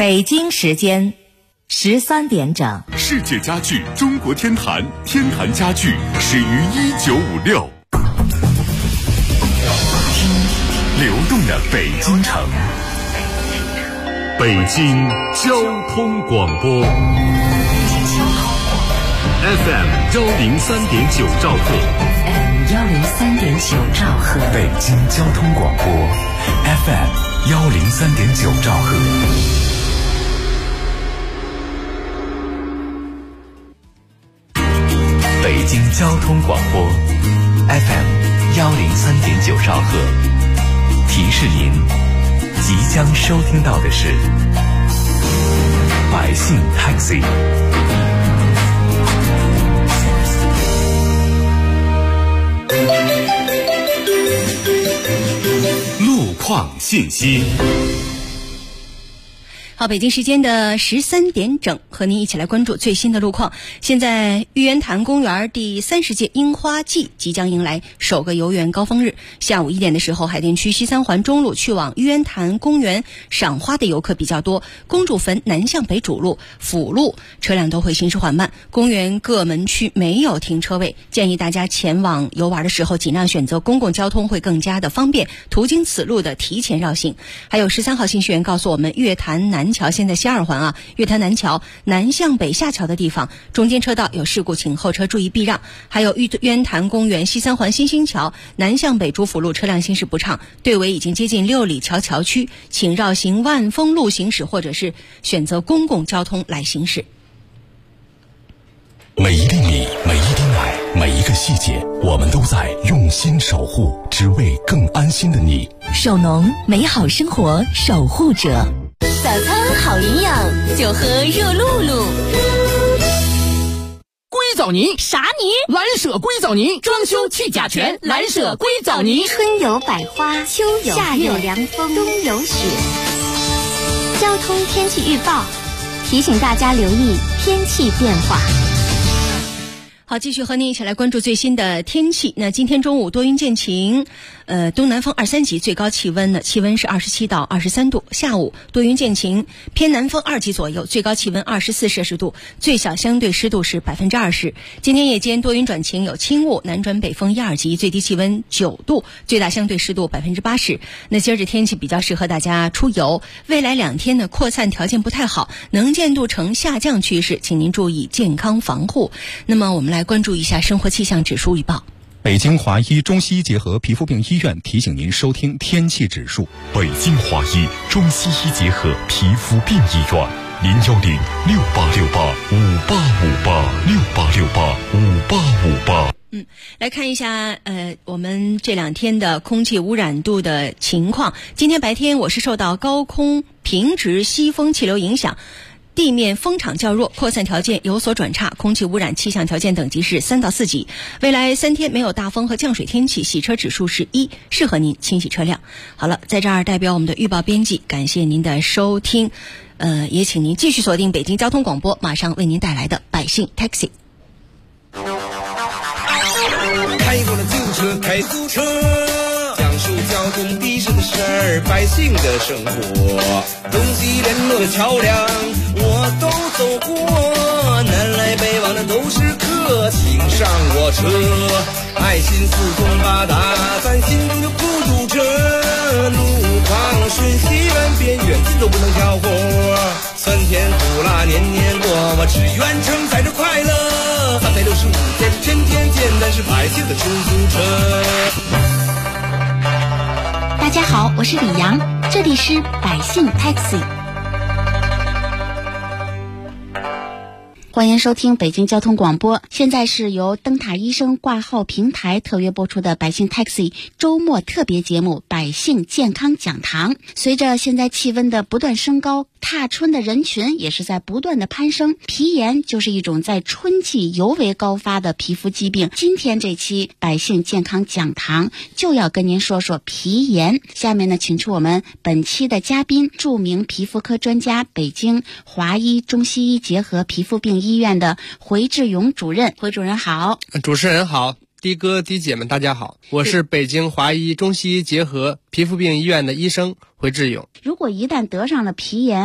北京时间13点整。 世界家具中国天坛，天坛家具始于1956。流动的北京城，北京交通广播 FM 103.9兆赫 103.9兆赫， 北京交通广播 FM 103.9兆赫。北京交通广播 FM 103.9兆赫，提示您即将收听到的是百姓 Taxi。 路况信息。 好，北京时间的13点整，和您一起来关注最新的路况。现在玉渊潭公园第30届樱花季即将迎来首个游园高峰日。下午1点的时候，海淀区西三环中路去往玉渊潭公园赏花的游客比较多，公主坟南向北主路、辅路车辆都会行驶缓慢。公园各门区没有停车位，建议大家前往游玩的时候尽量选择公共交通，会更加的方便。途经此路的提前绕行。还有13号信息员告诉我们，月坛南桥现在西2环月坛南桥南向北下桥的地方，中间车道有事故，请后车注意避让。还有玉渊潭公园西3环新兴桥南向北主辅路车辆行驶不畅，队尾已经接近6里桥桥区，请绕行万丰路行驶，或者是选择公共交通来行驶。 每一粒米，每一滴奶，每一个细节，我们都在用心守护，只为更安心的你。 首农，美好生活守护者。 早餐好营养，就喝热露露。 硅藻泥啥泥？ 蓝舍硅藻泥，装修去甲醛，蓝舍硅藻泥。 春有百花，秋有夏有凉风，冬有雪。交通天气预报提醒大家留意天气变化。 好，继续和您一起来关注最新的天气。那今天中午多云见晴，东南风2、3级，最高气温是27到23度。下午多云见晴，偏南风2级左右，最高气温24摄氏度，最小相对湿度是20%。今天夜间多云转晴，有轻雾，南转北风1、2级，最低气温9度，最大相对湿度80%。那今儿这天气比较适合大家出游，未来2天呢扩散条件不太好，能见度呈下降趋势，请您注意健康防护。那么我们来关注一下生活气象指数预报。 北京华医中西医结合皮肤病医院提醒您收听天气指数。 北京华医中西医结合皮肤病医院，0106868586868685858。 来看一下我们这2天的空气污染度的情况。今天白天我是受到高空平直西风气流影响，地面风场较弱，扩散条件有所转差，空气污染气象条件等级是3到4级。未来3天没有大风和降水天气，洗车指数是1，适合您清洗车辆。好了，在这儿代表我们的预报编辑感谢您的收听，也请您继续锁定北京交通广播，马上为您带来的百姓 Taxi。 开过了自车，开租车，讲述交通的士的事儿，百姓的生活，东西联络的桥梁我都走过，南来北往的都是客，请上我车，爱心四通八达，咱心中就不堵车，路况瞬息万变，远近都不能挑活，酸甜苦辣年年过，我只愿承载着快乐，365天天天见，但是百姓的出租车。 大家好，我是李阳，这里是百姓 Taxi。欢迎收听北京交通广播，现在是由灯塔医生挂号平台特约播出的百姓 Taxi 周末特别节目百姓健康讲堂。随着现在气温的不断升高，踏春的人群也是在不断的攀升，皮炎就是一种在春季尤为高发的皮肤疾病。今天这期百姓健康讲堂就要跟您说说皮炎。下面呢，请出我们本期的嘉宾，著名皮肤科专家，北京华医中西医结合皮肤病医院的回志勇主任。回主任好。 主持人好，的哥的姐们大家好，我是北京华医中西医结合皮肤病医院的医生回志勇。 如果一旦得上了皮炎，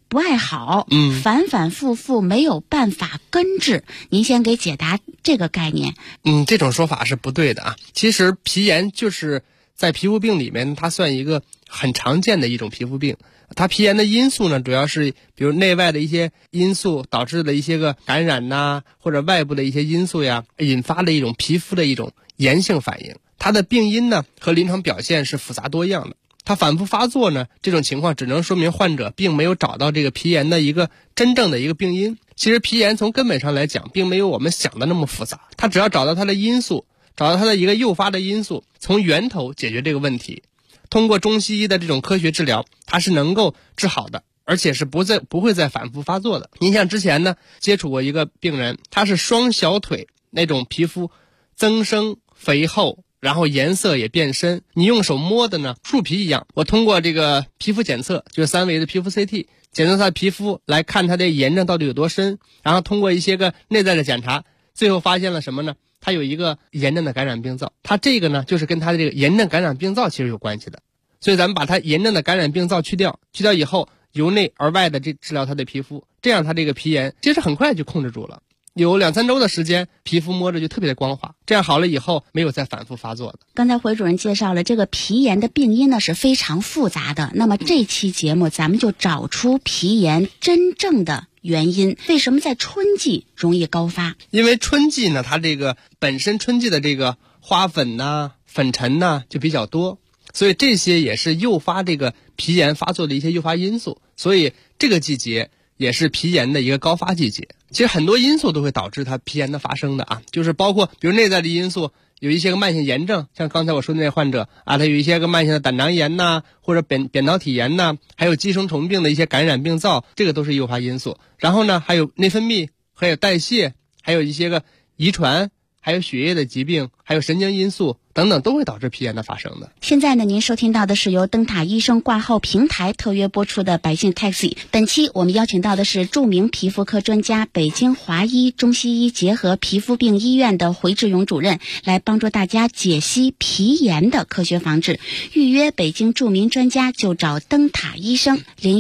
不爱好，反反复复没有办法根治。您先给解答这个概念。 这种说法是不对的啊。其实皮炎就是在皮肤病里面，它算一个很常见的一种皮肤病。它皮炎的因素呢，主要是比如内外的一些因素导致的一些个感染呐，或者外部的一些因素呀，引发的一种皮肤的一种炎性反应。它的病因呢和临床表现是复杂多样的。它反复发作呢，这种情况只能说明患者并没有找到这个皮炎的一个真正的一个病因。其实皮炎从根本上来讲，并没有我们想的那么复杂。它只要找到它的因素，找到它的一个诱发的因素，从源头解决这个问题。通过中西医的这种科学治疗，它是能够治好的，而且是不会再反复发作的。您像之前呢接触过一个病人，他是双小腿那种皮肤增生肥厚，然后颜色也变深，你用手摸的呢树皮一样。我通过这个皮肤检测，就是3维的皮肤 CT 检测他的皮肤，来看他的炎症到底有多深，然后通过一些个内在的检查，最后发现了什么呢？它有一个炎症的感染病灶，它这个呢就是跟它的这个炎症感染病灶其实有关系的。所以咱们把它炎症的感染病灶去掉以后，由内而外的治疗它的皮肤，这样它这个皮炎其实很快就控制住了。有2-3周的时间，皮肤摸着就特别的光滑，这样好了以后没有再反复发作的。 刚才回主任介绍了这个皮炎的病因呢是非常复杂的，那么这期节目咱们就找出皮炎真正的原因。为什么在春季容易高发？ 因为春季呢，它这个本身春季的这个花粉呐、粉尘呐就比较多，所以这些也是诱发这个皮炎发作的一些诱发因素，所以这个季节也是皮炎的一个高发季节。其实很多因素都会导致它皮炎的发生的啊，就是包括比如内在的因素，有一些个慢性炎症，像刚才我说的那患者啊，他有一些个慢性的胆囊炎呐，或者扁桃体炎呐，还有寄生虫病的一些感染病灶，这个都是诱发因素。然后呢，还有内分泌，还有代谢，还有一些个遗传，还有血液的疾病，还有神经因素等等，都会导致皮炎的发生的。 现在呢，您收听到的是由灯塔医生挂号平台特约播出的百姓 Taxi。本期我们邀请到的是著名皮肤科专家、北京华医中西医结合皮肤病医院的回志勇主任，来帮助大家解析皮炎的科学防治。预约北京著名专家就找灯塔医生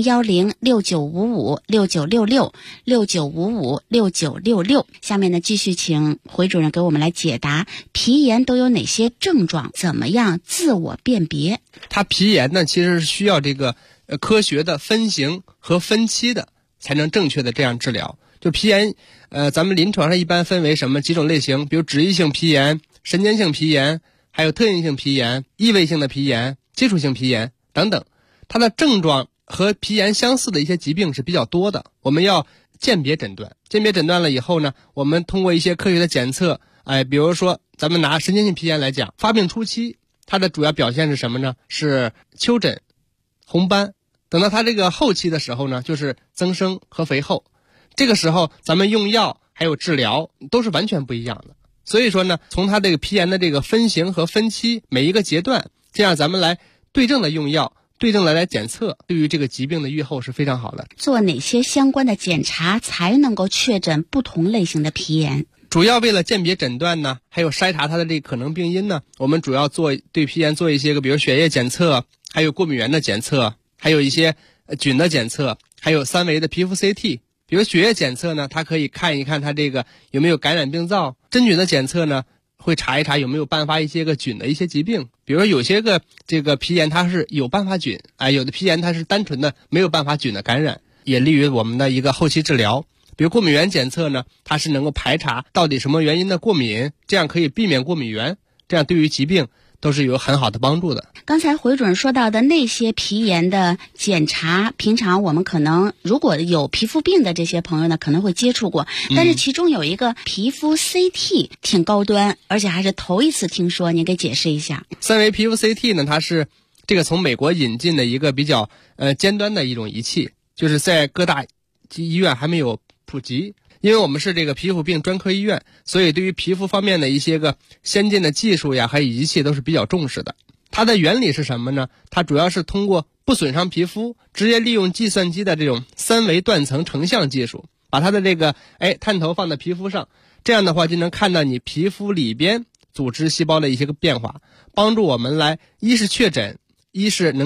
，010-6955-6966，6955-6966。下面呢，继续请回主任给我们来解答皮炎都有哪些症状，怎么样自我辨别？ 它皮炎呢，其实是需要这个科学的分型和分期的，才能正确的这样治疗。就皮炎，咱们临床上一般分为几种类型，比如脂溢性皮炎、神经性皮炎，还有特应性皮炎、异位性的皮炎、接触性皮炎等等。它的症状和皮炎相似的一些疾病是比较多的，我们要鉴别诊断。鉴别诊断了以后呢，我们通过一些科学的检测，比如说咱们拿神经性皮炎来讲，发病初期它的主要表现是什么呢？是丘疹、红斑。等到它这个后期的时候呢，就是增生和肥厚。这个时候咱们用药还有治疗都是完全不一样的。所以说呢，从它这个皮炎的这个分型和分期每一个阶段，这样咱们来对症的用药，对症的来检测，对于这个疾病的预后是非常好的。 做哪些相关的检查才能够确诊不同类型的皮炎？ 主要为了鉴别诊断呢，还有筛查它的这个可能病因呢，我们主要对皮炎做一些个，比如血液检测，还有过敏原的检测，还有一些菌的检测，还有3维的皮肤 CT。比如血液检测呢，它可以看一看它这个有没有感染病灶；真菌的检测呢，会查一查有没有伴发一些个菌的一些疾病。比如说有些个这个皮炎它是有伴发菌，有的皮炎它是单纯的没有伴发菌的感染，也利于我们的一个后期治疗。比如过敏原检测呢，它是能够排查到底什么原因的过敏，这样可以避免过敏源，这样对于疾病都是有很好的帮助的。 刚才回主任说到的那些皮炎的检查，平常我们可能如果有皮肤病的这些朋友呢，可能会接触过，但是其中有一个皮肤 CT 挺高端，而且还是头一次听说，您给解释一下。 3维皮肤 CT 呢，它是这个从美国引进的一个比较尖端的一种仪器，就是在各大医院还没有普及。因为我们是这个皮肤病专科医院，所以对于皮肤方面的一些个先进的技术呀，还有仪器都是比较重视的。它的原理是什么呢？它主要是通过不损伤皮肤，直接利用计算机的这种3维断层成像技术，把它的这个探头放在皮肤上，这样的话就能看到你皮肤里边组织细胞的一些个变化，帮助我们来一是确诊，一是能够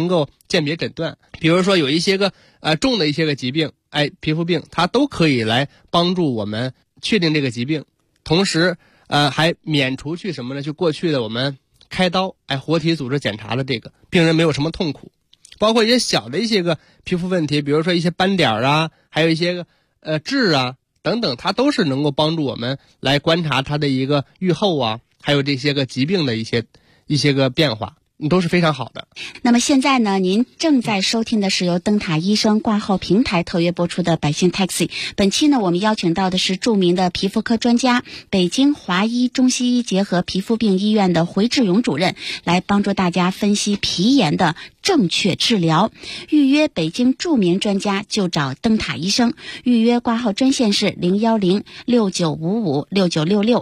鉴别诊断。比如说有一些个重的一些个疾病，皮肤病，它都可以来帮助我们确定这个疾病，同时还免除去什么呢？就过去的我们开刀活体组织检查的这个病人没有什么痛苦。包括一些小的一些个皮肤问题，比如说一些斑点啊，还有一些个痣啊等等，它都是能够帮助我们来观察它的一个预后啊，还有这些个疾病的一些个变化，都是非常好的。 那么现在呢，您正在收听的是由灯塔医生挂号平台特约播出的百姓 Taxi。本期呢，我们邀请到的是著名的皮肤科专家，北京华医中西医结合皮肤病医院的回志勇主任，来帮助大家分析皮炎的正确治疗。预约北京著名专家就找灯塔医生，预约挂号专线是01069556966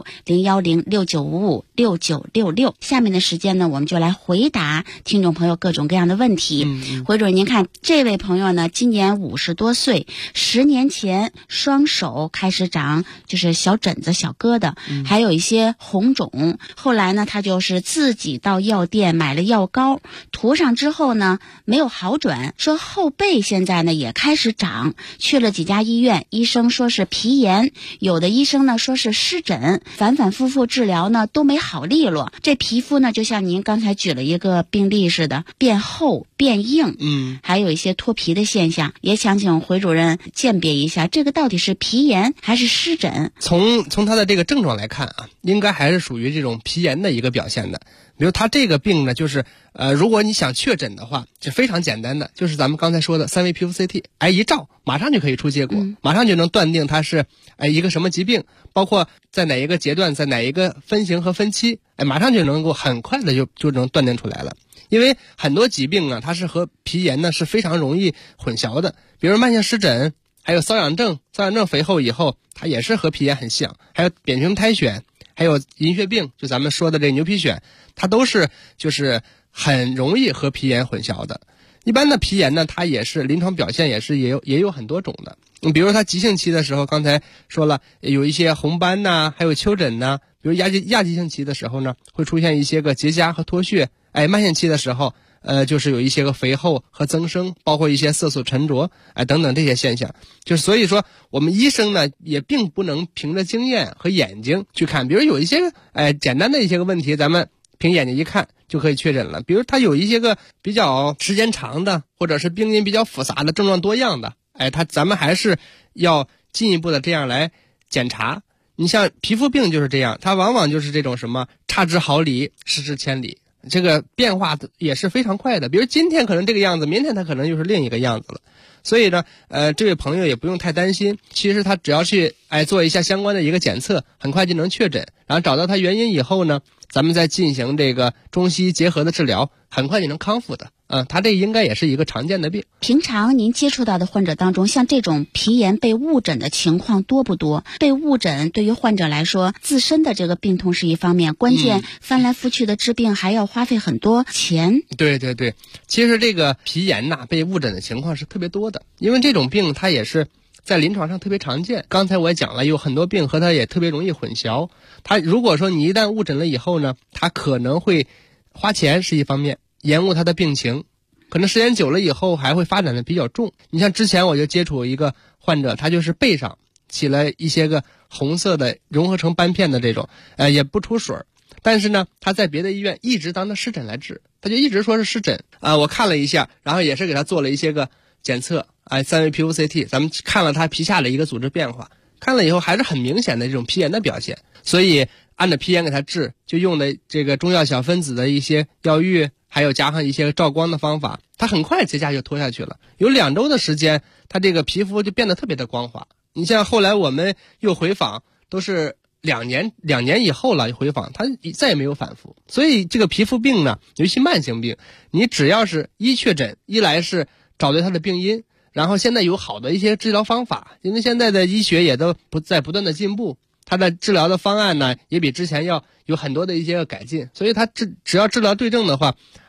01069556966。下面的时间呢，我们就来回答听众朋友各种各样的问题。回主任，您看这位朋友呢，今年50多岁，10年前双手开始长就是小疹子、小疙瘩，还有一些红肿。后来呢，他就是自己到药店买了药膏，涂上之后呢没有好转，说后背现在呢也开始长，去了几家医院，医生说是皮炎，有的医生呢说是湿疹，反反复复治疗呢都没好利落。这皮肤呢就像您刚才举了一个病例似的，变厚变硬，还有一些脱皮的现象，也想请回主任鉴别一下，这个到底是皮炎还是湿疹？ 从他的这个症状来看啊，应该还是属于这种皮炎的一个表现的。比如他这个病呢，就是如果你想确诊的话，就非常简单的，就是咱们刚才说的3维皮肤 CT， 一照马上就可以出结果，马上就能断定它是一个什么疾病，包括在哪一个阶段，在哪一个分型和分期，马上就能够很快的就能断定出来了。因为很多疾病啊，它是和皮炎呢是非常容易混淆的，比如慢性湿疹，还有瘙痒症肥厚以后，它也是和皮炎很像，还有扁平苔癣，还有银屑病，就咱们说的这牛皮癣，它都是就是很容易和皮炎混淆的。一般的皮炎呢，它也是临床表现也有很多种的。比如它急性期的时候，刚才说了有一些红斑呐，还有丘疹呐。比如亚急性期的时候呢，会出现一些个结痂和脱屑。慢性期的时候，就是有一些个肥厚和增生，包括一些色素沉着，等等这些现象。就是所以说，我们医生呢也并不能凭着经验和眼睛去看。比如有一些简单的一些个问题，咱们凭眼睛一看就可以确诊了。比如它有一些个比较时间长的，或者是病因比较复杂的、症状多样的，咱们还是要进一步的这样来检查。你像皮肤病就是这样，它往往就是这种什么差之毫厘，失之千里，这个变化也是非常快的。比如今天可能这个样子，明天它可能又是另一个样子了。所以呢，这位朋友也不用太担心，其实他只要去做一下相关的一个检测，很快就能确诊，然后找到他原因以后呢，咱们再进行这个中西医结合的治疗，很快就能康复的。他这应该也是一个常见的病。 平常您接触到的患者当中，像这种皮炎被误诊的情况多不多？被误诊对于患者来说，自身的这个病痛是一方面，关键翻来覆去的治病还要花费很多钱。 对，其实这个皮炎被误诊的情况是特别多的，因为这种病它也是在临床上特别常见。刚才我也讲了，有很多病和它也特别容易混淆。它如果说你一旦误诊了以后呢，它可能会花钱是一方面，延误它的病情，可能时间久了以后还会发展的比较重。你像之前我就接触一个患者，他就是背上起了一些个红色的融合成斑片的这种，也不出水，但是呢他在别的医院一直当着湿疹来治，他就一直说是湿疹。我看了一下，然后也是给他做了一些个检测，3维皮肤 CT， 咱们看了他皮下的一个组织变化，看了以后还是很明显的这种皮炎的表现，所以按照皮炎给他治，就用的这个中药小分子的一些药浴，还有加上一些照光的方法，他很快结痂就脱下去了。有2周的时间，他这个皮肤就变得特别的光滑。你像后来我们又回访，都是2年以后了回访，他再也没有反复。所以这个皮肤病呢，尤其慢性病，你只要是一确诊，一来是找对它的病因，然后现在有好的一些治疗方法，因为现在的医学也都不断的进步，它的治疗的方案呢也比之前要有很多的一些改进，所以它只要治疗对症的话，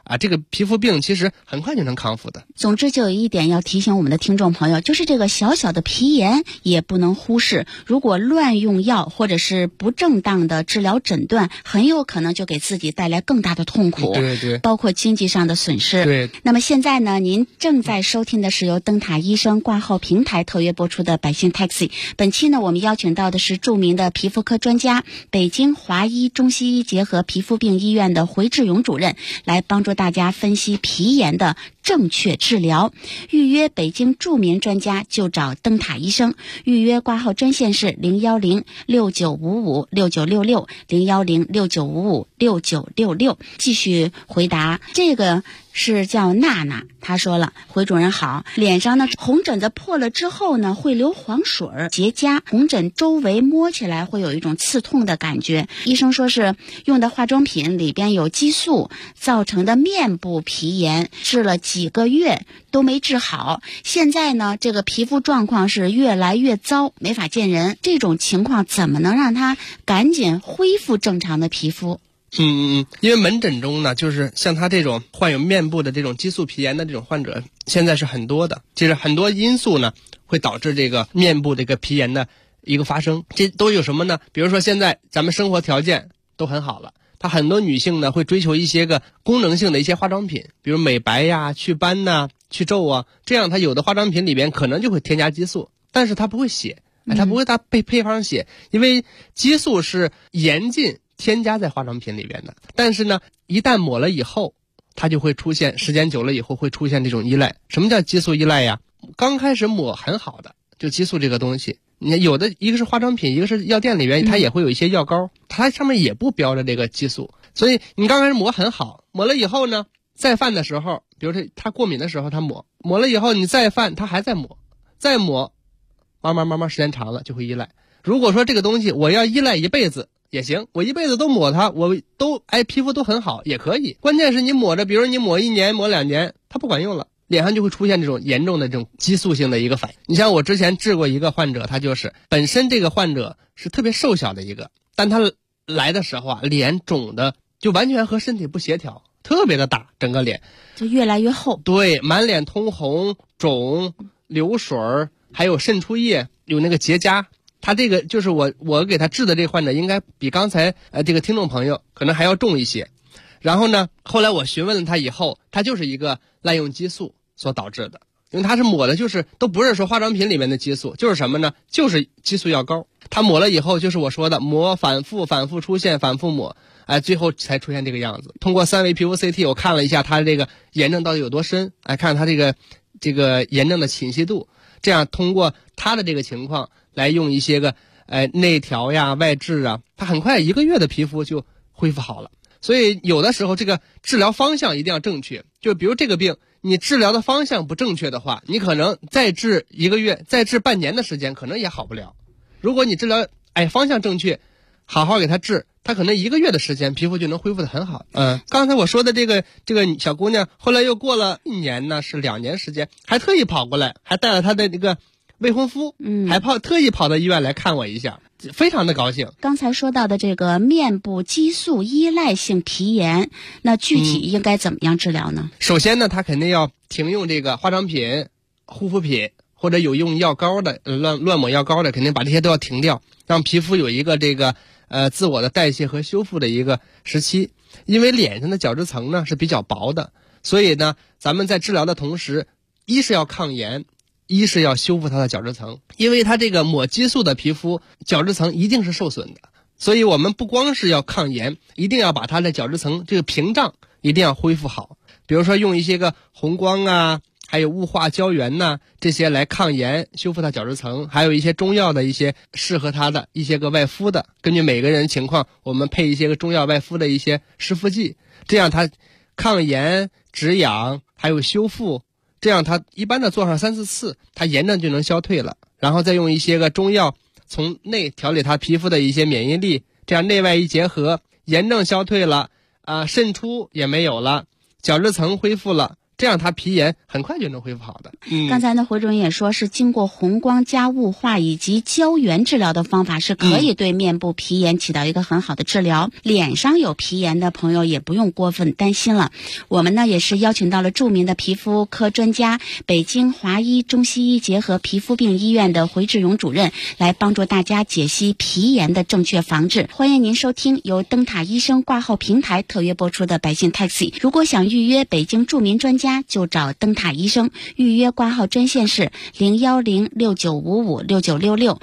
这个皮肤病其实很快就能康复的。 总之就有一点要提醒我们的听众朋友，就是这个小小的皮炎也不能忽视，如果乱用药或者是不正当的治疗诊断，很有可能就给自己带来更大的痛苦， 对， 包括经济上的损失。 对。 那么现在呢，您正在收听的是由灯塔医生挂号平台特约播出的百姓 Taxi。本期呢，我们邀请到的是著名的皮肤科专家，北京华医中西医结合皮肤病医院的回志勇主任，来帮助大家分析皮炎的正确治疗。预约北京著名专家就找灯塔医生，预约挂号专线是01069556966 01069556966。继续回答，这个是叫娜娜，她说了，回主任好，脸上呢红疹子破了之后呢会流黄水结痂，红疹周围摸起来会有一种刺痛的感觉，医生说是用的化妆品里边有激素造成的面部皮炎，治了几个月都没治好，现在呢这个皮肤状况是越来越糟，没法见人，这种情况怎么能让他赶紧恢复正常的皮肤？ 因为门诊中呢，就是像他这种患有面部的这种激素皮炎的这种患者，现在是很多的。其实很多因素呢，会导致这个面部这个皮炎的一个发生。这都有什么呢？比如说现在咱们生活条件都很好了，他很多女性呢会追求一些个功能性的一些化妆品，比如美白呀、祛斑呐、去皱啊，这样它有的化妆品里边可能就会添加激素，但是它不会写，它不会它配方写，因为激素是严禁添加在化妆品里边的，但是呢，一旦抹了以后，它就会出现，时间久了以后会出现这种依赖。什么叫激素依赖呀？刚开始抹很好的，就激素这个东西，你看有的一个是化妆品，一个是药店里边，它也会有一些药膏，它上面也不标着这个激素，所以你刚开始抹很好，抹了以后呢，再犯的时候，比如说它过敏的时候，它抹了以后你再犯，它还在抹，再抹，慢慢时间长了就会依赖。如果说这个东西我要依赖一辈子也行，我一辈子都抹它，我都皮肤都很好也可以。关键是你抹着，比如你抹1年抹2年，它不管用了，脸上就会出现这种严重的这种激素性的一个反应。你像我之前治过一个患者，他就是本身这个患者是特别瘦小的一个，但他来的时候啊，脸肿的就完全和身体不协调，特别的大，整个脸就越来越厚， 对，满脸通红、肿、流水，还有渗出液，有那个结痂。他这个就是我给他治的这个患者，应该比刚才这个听众朋友可能还要重一些。然后呢，后来我询问了他以后，他就是一个滥用激素所导致的，因为他是抹的就是都不是说化妆品里面的激素，就是什么呢？就是激素药膏。他抹了以后，就是我说的抹反复出现，反复抹，最后才出现这个样子。通过3维皮肤 CT 我看了一下他这个炎症到底有多深，看他这个炎症的侵袭度，这样通过他的这个情况来用一些个内调呀、外治啊，他很快1个月的皮肤就恢复好了。所以有的时候这个治疗方向一定要正确，就比如这个病你治疗的方向不正确的话，你可能再治1个月，再治半年的时间可能也好不了。如果你治疗方向正确，好好给他治，他可能1个月的时间皮肤就能恢复得很好。刚才我说的这个小姑娘，后来又过了1年呢，是2年时间，还特意跑过来，还带了她的这个未婚夫，还特意跑到医院来看我一下，非常的高兴。 刚才说到的这个面部激素依赖性皮炎，那具体应该怎么样治疗呢？ 首先呢，他肯定要停用这个化妆品、护肤品，或者有用药膏的乱抹药膏的，肯定把这些都要停掉，让皮肤有一个这个自我的代谢和修复的一个时期。因为脸上的角质层呢是比较薄的，所以呢咱们在治疗的同时，一是要抗炎，一是要修复它的角质层。因为它这个抹激素的皮肤角质层一定是受损的，所以我们不光是要抗炎，一定要把它的角质层这个屏障一定要恢复好。比如说用一些个红光啊，还有雾化胶原呐，这些来抗炎修复它角质层，还有一些中药的一些适合它的一些个外敷的，根据每个人情况我们配一些个中药外敷的一些湿敷剂，这样它抗炎止痒还有修复，这样它一般的做上3-4次，它炎症就能消退了。然后再用一些个中药从内调理它皮肤的一些免疫力，这样内外一结合，炎症消退了渗出也没有了，角质层恢复了， 这样他皮炎很快就能恢复好的。 刚才呢，回主任也说是经过红光加雾化以及胶原治疗的方法是可以对面部皮炎起到一个很好的治疗。脸上有皮炎的朋友也不用过分担心了。我们呢也是邀请到了著名的皮肤科专家，北京华医中西医结合皮肤病医院的回志勇主任来帮助大家解析皮炎的正确防治。欢迎您收听由灯塔医生挂号平台特约播出的百姓 Taxi。如果想预约北京著名专家，就找灯塔医生。预约挂号专线是01069556966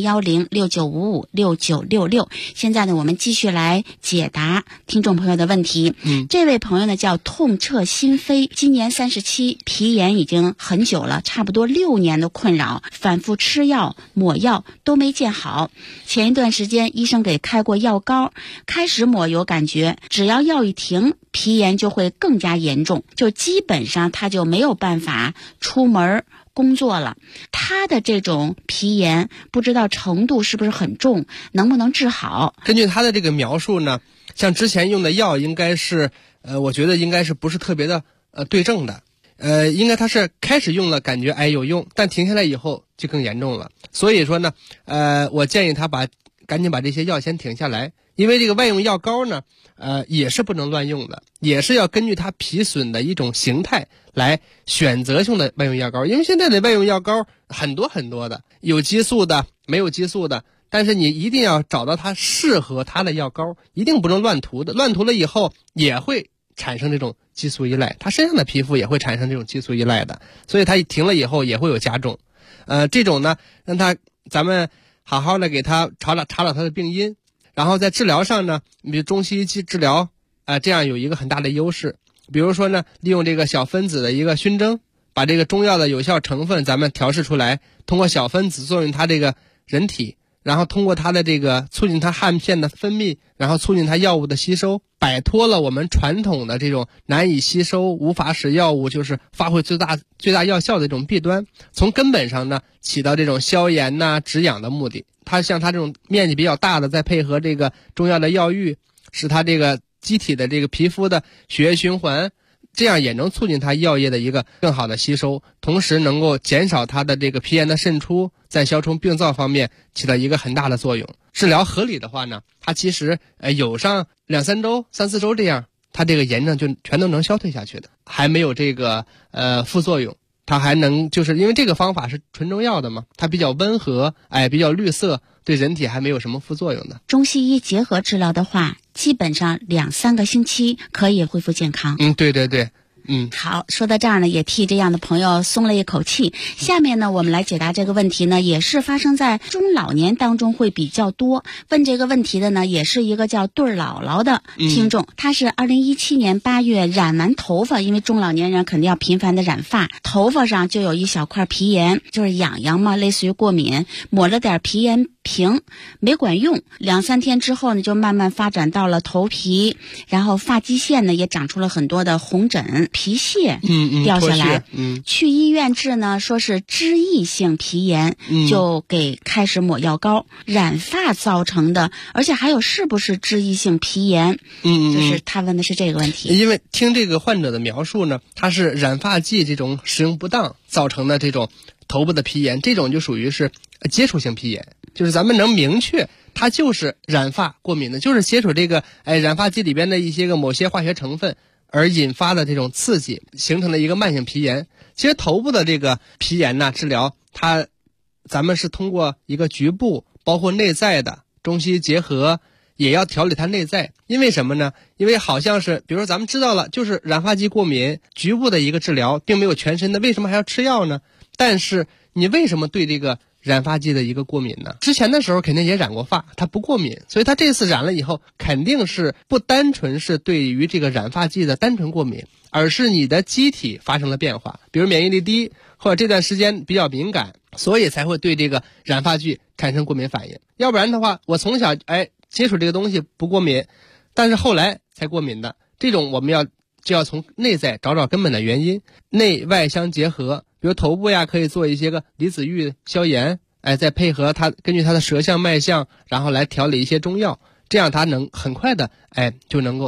01069556966。现在呢，我们继续来解答听众朋友的问题。这位朋友呢叫痛彻心扉，今年37，皮炎已经很久了，差不多6年的困扰，反复吃药抹药都没见好。前一段时间医生给开过药膏，开始抹有感觉，只要药一停，皮炎就会更加严重，就基本上他就没有办法出门工作了。他的这种皮炎不知道程度是不是很重，能不能治好？ 根据他的这个描述呢，像之前用的药应该是我觉得应该是不是特别的对症的。应该他是开始用了感觉有用，但停下来以后就更严重了。所以说呢我建议他赶紧把这些药先停下来。因为这个外用药膏呢也是不能乱用的，也是要根据它皮损的一种形态来选择性的外用药膏。因为现在的外用药膏很多很多的，有激素的没有激素的，但是你一定要找到它适合它的药膏，一定不能乱涂的，乱涂了以后也会产生这种激素依赖，他身上的皮肤也会产生这种激素依赖的，所以他停了以后也会有加重。这种呢，咱们好好的给他查找他的病因，然后在治疗上呢，比如中西医治疗这样有一个很大的优势。比如说呢，利用这个小分子的一个熏蒸，把这个中药的有效成分咱们调试出来，通过小分子作用它这个人体，然后通过它的这个促进它汗腺的分泌，然后促进它药物的吸收，摆脱了我们传统的这种难以吸收、无法使药物就是发挥最大药效的这种弊端，从根本上呢起到这种消炎止痒的目的。它像它这种面积比较大的，再配合这个中药的药浴，使它这个机体的这个皮肤的血液循环，这样也能促进它药液的一个更好的吸收，同时能够减少它的这个皮炎的渗出，在消除病灶方面起到一个很大的作用。治疗合理的话呢，它其实有上2-3周、3-4周这样，它这个炎症就全都能消退下去的，还没有这个副作用。它还能就是因为这个方法是纯中药的嘛，它比较温和，比较绿色，对人体还没有什么副作用的。 中西医结合治疗的话，基本上2-3个星期可以恢复健康。 对对对。 好，说到这儿呢，也替这样的朋友松了一口气。下面呢，我们来解答这个问题呢，也是发生在中老年当中会比较多。问这个问题的呢，也是一个叫对姥姥的听众，他是2017年8月染完头发，因为中老年人肯定要频繁的染发，头发上就有一小块皮炎，就是痒痒嘛，类似于过敏，抹了点皮炎平没管用，2-3天之后呢，就慢慢发展到了头皮，然后发际线呢也长出了很多的红疹、皮屑掉下来。去医院治呢，说是脂溢性皮炎，就给开始抹药膏。染发造成的，而且还有是不是脂溢性皮炎？就是他问的是这个问题。 因为听这个患者的描述呢，他是染发剂这种使用不当造成的这种头部的皮炎，这种就属于是接触性皮炎，就是咱们能明确它就是染发过敏的，就是接触这个染发剂里边的一些个某些化学成分而引发的这种刺激，形成了一个慢性皮炎。其实头部的这个皮炎呢，治疗咱们是通过一个局部包括内在的中西医结合，也要调理它内在。因为什么呢？因为好像是比如说咱们知道了就是染发剂过敏，局部的一个治疗并没有全身的，为什么还要吃药呢？但是你为什么对这个染发剂的一个过敏呢？之前的时候肯定也染过发，它不过敏，所以它这次染了以后肯定是不单纯是对于这个染发剂的单纯过敏，而是你的机体发生了变化，比如免疫力低或者这段时间比较敏感，所以才会对这个染发剂产生过敏反应。要不然的话，我从小接触这个东西不过敏，但是后来才过敏的，这种我们就要从内在找找根本的原因，内外相结合。比如头部可以做一些个离子浴消炎，再配合它根据它的舌象脉象，然后来调理一些中药，这样它能很快的就能够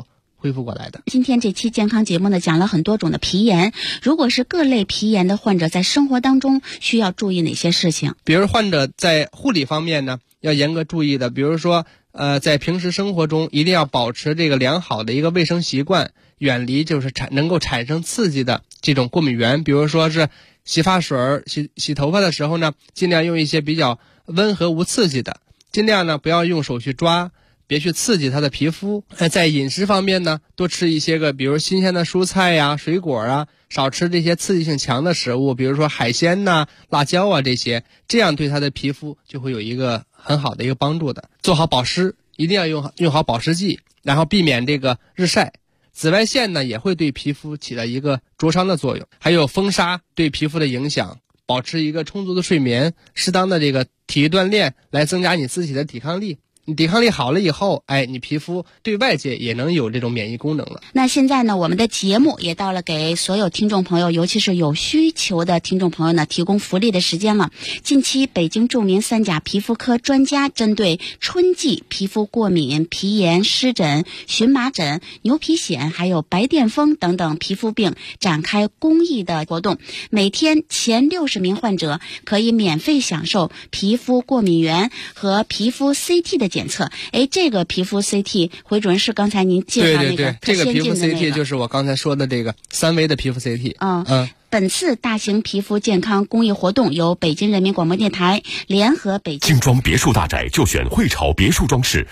恢复过来的。 今天这期健康节目呢，讲了很多种的皮炎。如果是各类皮炎的患者，在生活当中需要注意哪些事情？ 比如患者在护理方面呢，要严格注意的，比如说在平时生活中一定要保持这个良好的一个卫生习惯，远离就是能够产生刺激的这种过敏源。比如说是洗发水、洗头发的时候呢，尽量用一些比较温和无刺激的，尽量呢不要用手去抓，别去刺激他的皮肤。在饮食方面呢，多吃一些比如新鲜的蔬菜呀、水果啊，少吃这些刺激性强的食物，比如说海鲜呐、辣椒啊这些，这样对他的皮肤就会有一个很好的一个帮助的。做好保湿，一定要用好保湿剂，然后避免这个日晒。紫外线呢也会对皮肤起到一个灼伤的作用，还有风沙对皮肤的影响。保持一个充足的睡眠，适当的这个体育锻炼，来增加你自己的抵抗力。你抵抗力好了以后，你皮肤对外界也能有这种免疫功能了。 那现在呢，我们的节目也到了给所有听众朋友，尤其是有需求的听众朋友呢，提供福利的时间了。近期北京著名三甲皮肤科专家针对春季皮肤过敏、皮炎、湿疹、荨麻疹、牛皮癣还有白癜风等等皮肤病展开公益的活动，每天前60名患者可以免费享受皮肤过敏原和皮肤 CT 的检测。这个皮肤 CT 回主任是刚才您介绍那个这个皮肤 CT 就是我刚才说的这个3维的皮肤 CT。 本次大型皮肤健康公益活动由北京人民广播电台联合北京精装别墅大宅就选汇潮别墅装饰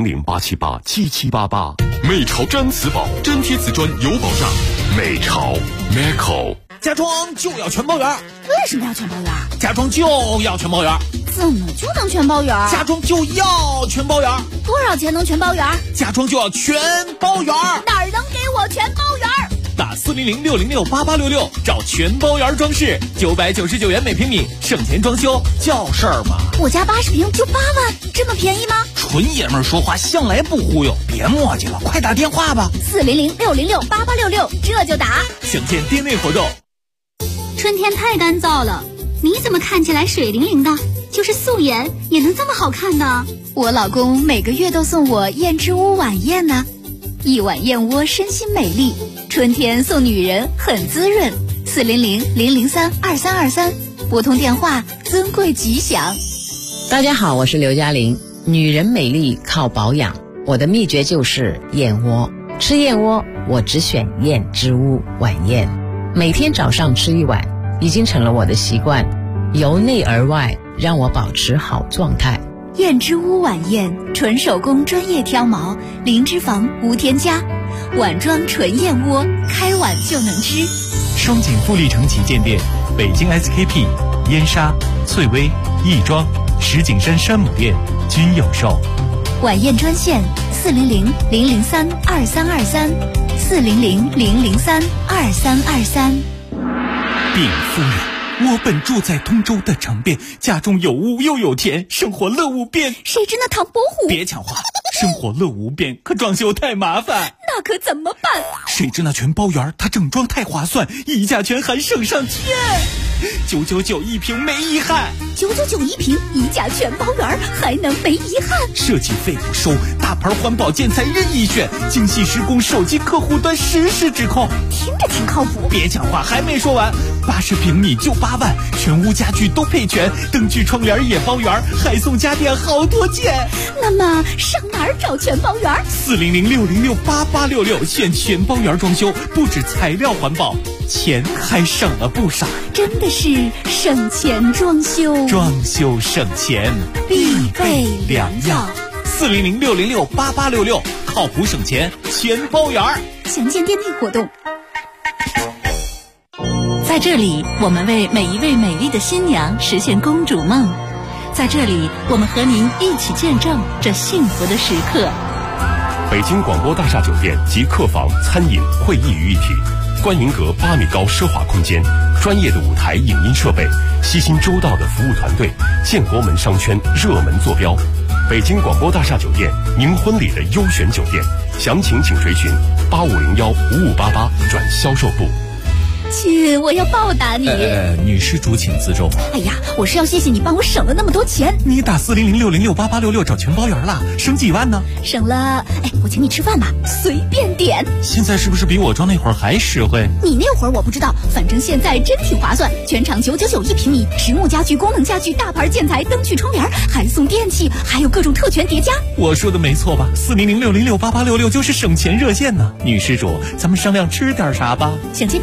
，400-878-7788。美潮毡瓷宝，粘贴瓷砖有保障。美潮 Meco。 家装就要全包圆。 为什么要全包圆？ 家装就要全包圆。 怎么就能全包圆？ 家装就要全包圆。 多少钱能全包圆？ 家装就要全包圆。 哪儿能给我全包圆？ 打400-606-8866找全包圆装饰，999元每平米，省钱装修叫事儿吗？ 我家80平就8万，这么便宜吗？ 纯爷们儿说话向来不忽悠，别磨叽了，快打电话吧。 400-606-8866，这就打。 省钱店内活动。 春天太干燥了，你怎么看起来水灵灵的？就是素颜也能这么好看呢？ 我老公每个月都送我燕之屋晚宴呢，一碗燕窝身心美丽，春天送女人很滋润。400-003-2323，拨通电话，尊贵吉祥。 大家好，我是刘嘉玲。女人美丽靠保养，我的秘诀就是燕窝。吃燕窝，我只选燕之屋晚宴，每天早上吃1碗，已经成了我的习惯，由内而外让我保持好状态。 燕之屋晚宴，纯手工专业挑毛，零脂肪无添加，碗装纯燕窝，开碗就能吃。 双井富力城旗舰店、北京 SKP、燕莎、翠微、亦庄、石景山山姆店均有售。 晚宴专线400-003-2323，400-003-2323。 禀夫人，我本住在通州的城边，家中有屋又有田，生活乐无边。 谁知那唐伯虎？ 别抢话，生活乐无边，可装修太麻烦。 那可怎么办？ 谁知那全包圆，它整装太划算，溢价全含省上天，999一平没遗憾。 999一平，溢价全包圆，还能没遗憾？ 设计费不收，大牌环保建材任意选，精细施工，手机客户端实时指控。 听着挺靠谱。 别讲话，还没说完，80平米就8万，全屋家具都配全，灯具窗帘也包圆，还送家电好多件。 那么上哪儿找全包圆 ？400-606-8866，选全包圆装修，不止材料环保，钱还省了不少。 真的是省钱装修， 装修省钱必备良药。 400-606-8866，靠谱省钱全包圆。 详见店内活动。 在这里，我们为每一位美丽的新娘实现公主梦。在这里，我们和您一起见证这幸福的时刻。 北京广播大厦酒店及客房、餐饮、会议于一体，观云阁8米高奢华空间，专业的舞台影音设备，悉心周到的服务团队，建国门商圈热门坐标。北京广播大厦酒店，您婚礼的优选酒店，详情请垂询8501-5588转销售部。 亲，我要报答你。 女施主请自重。 哎呀，我是要谢谢你帮我省了那么多钱。 你打40060688866找全包圆了，省几万呢？ 省了，我请你吃饭吧，随便点。 现在是不是比我装那会儿还实惠？ 你那会儿我不知道，反正现在真挺划算，全场999一平米，实木家具、功能家具、大牌建材、灯具、窗帘，还送电器，还有各种特权叠加。 我说的没错吧？40060688866就是省钱热线呢。女施主，咱们商量吃点啥吧？ 想见